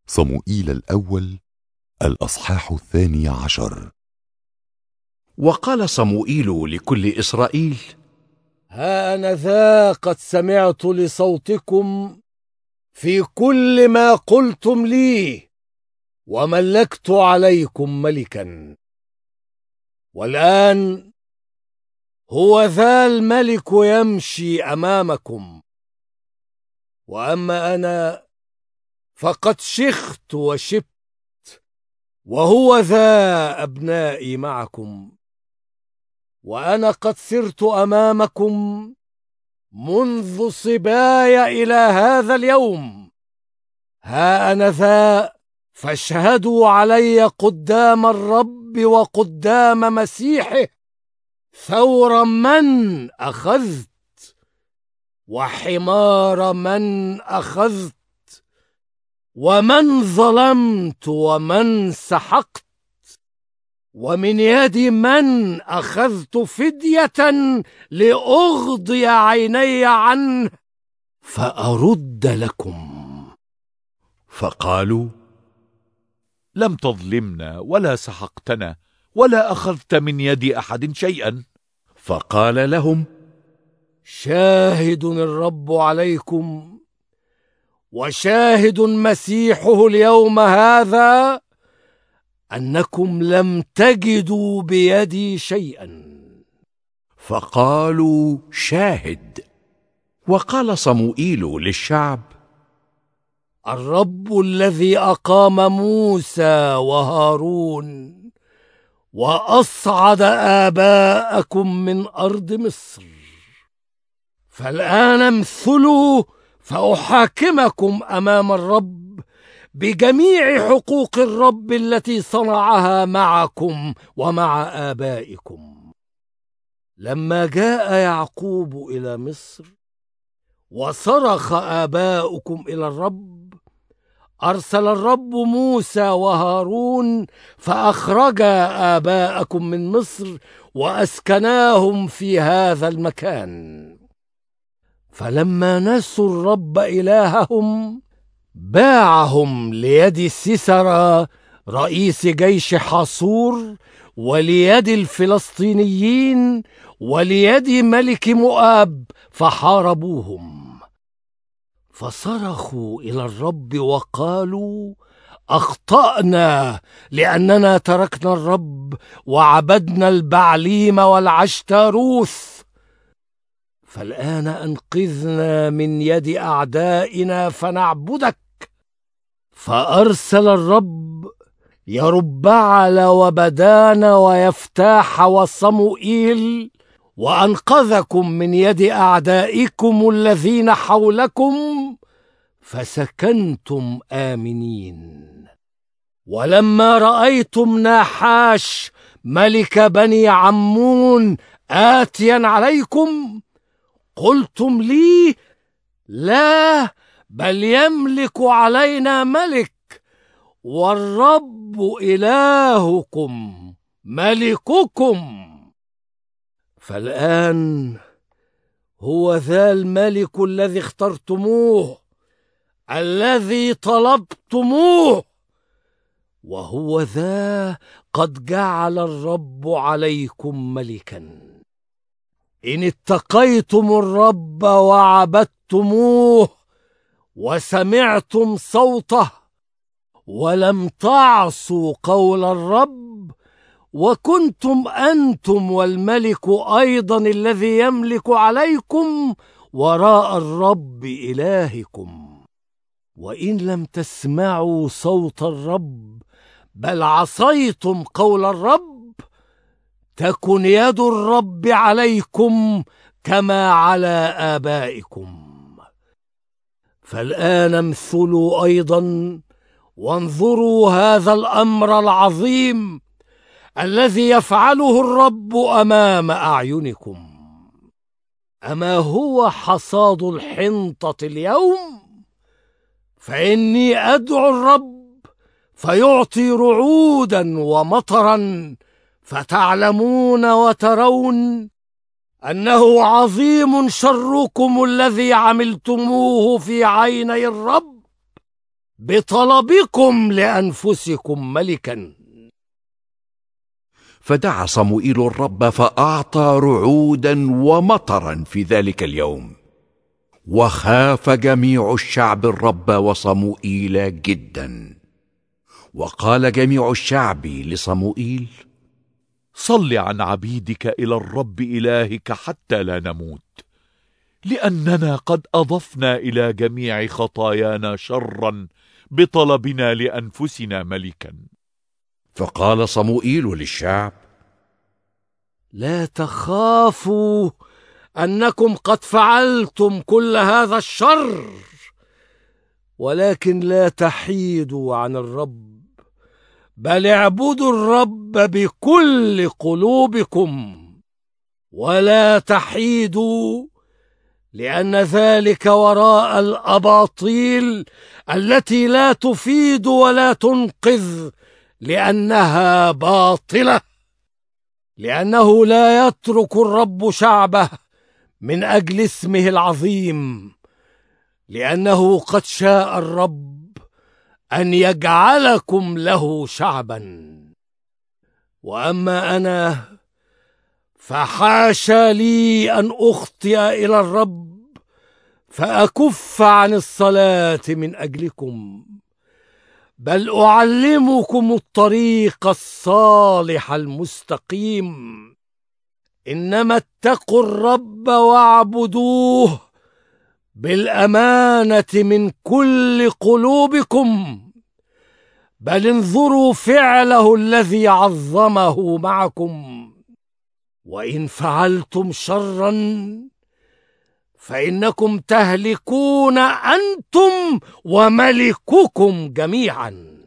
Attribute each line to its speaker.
Speaker 1: صموئيل الأول الأصحاح 12.
Speaker 2: وقال صموئيل لكل إسرائيل:
Speaker 3: ها أنا ذا قد سمعت لصوتكم في كل ما قلتم لي، وملكت عليكم ملكا. والآن هو ذا الملك يمشي أمامكم، وأما أنا فقد شخت وشبت، وهو ذا أبنائي معكم. وأنا قد سرت أمامكم منذ صباي إلى هذا اليوم. ها أنا ذا فاشهدوا علي قدام الرب وقدام مسيحه، ثور من أخذت وحمار من أخذت، ومن ظلمت ومن سحقت، ومن يد من أخذت فدية لأغضي عيني عنه فأرد لكم.
Speaker 2: فقالوا: لم تظلمنا ولا سحقتنا ولا أخذت من يد أحد شيئا. فقال لهم:
Speaker 3: شاهد الرب عليكم وشاهد مسيحه اليوم هذا أنكم لم تجدوا بيدي شيئا.
Speaker 2: فقالوا: شاهد. وقال صموئيل للشعب:
Speaker 3: الرب الذي أقام موسى وهارون وأصعد آباءكم من أرض مصر، فالآن امثلوا فأحاكمكم أمام الرب بجميع حقوق الرب التي صنعها معكم ومع آبائكم. لما جاء يعقوب إلى مصر وصرخ آباؤكم إلى الرب، أرسل الرب موسى وهارون فأخرجا آباءكم من مصر وأسكناهم في هذا المكان. فلما نسوا الرب إلههم باعهم ليد سيسرا رئيس جيش حصور، وليد الفلسطينيين، وليد ملك مؤاب، فحاربوهم. فصرخوا إلى الرب وقالوا: أخطأنا لأننا تركنا الرب وعبدنا البعليم والعشتاروث. فالآن أنقذنا من يد أعدائنا فنعبدك. فأرسل الرب يربعل وبدان ويفتاح وصموئيل وأنقذكم من يد أعدائكم الذين حولكم، فسكنتم آمنين. ولما رأيتم ناحاش ملك بني عمون آتيا عليكم، قلتم لي: لا، بل يملك علينا ملك، والرب إلهكم ملككم. فالآن هو ذا الملك الذي اخترتموه، الذي طلبتموه، وهو ذا قد جعل الرب عليكم ملكا. إن اتقيتم الرب وعبدتموه وسمعتم صوته ولم تعصوا قول الرب، وكنتم أنتم والملك أيضا الذي يملك عليكم وراء الرب إلهكم. وإن لم تسمعوا صوت الرب بل عصيتم قول الرب، تكن يد الرب عليكم كما على آبائكم. فالآن امثلوا أيضا وانظروا هذا الأمر العظيم الذي يفعله الرب أمام أعينكم. أما هو حصاد الحنطة اليوم؟ فإني أدعو الرب فيعطي رعودا ومطرا، فتعلمون وترون أنه عظيم شركم الذي عملتموه في عيني الرب. بطلبكم لأنفسكم ملكا.
Speaker 4: فدعا صموئيل الرب فأعطى رعودا ومطرا في ذلك اليوم، وخاف جميع الشعب الرب وصموئيل جدا. وقال جميع الشعب لصموئيل:
Speaker 2: صل عن عبيدك إلى الرب إلهك حتى لا نموت، لأننا قد أضفنا إلى جميع خطايانا شرا بطلبنا لأنفسنا ملكا.
Speaker 4: فقال صموئيل للشعب:
Speaker 3: لا تخافوا أنكم قد فعلتم كل هذا الشر، ولكن لا تحيدوا عن الرب، بل اعبدوا الرب بكل قلوبكم، ولا تحيدوا، لأن ذلك وراء الأباطيل التي لا تفيد ولا تنقذ، لأنها باطلة. لأنه لا يترك الرب شعبه من أجل اسمه العظيم، لأنه قد شاء الرب أن يجعلكم له شعبا. وأما أنا فحاشا لي أن أخطئ إلى الرب فأكف عن الصلاة من أجلكم، بل أعلمكم الطريق الصالح المستقيم. إنما اتقوا الرب واعبدوه بالأمانة من كل قلوبكم، بل انظروا فعله الذي عظمه معكم. وإن فعلتم شرا فإنكم تهلكون أنتم وملككم جميعا.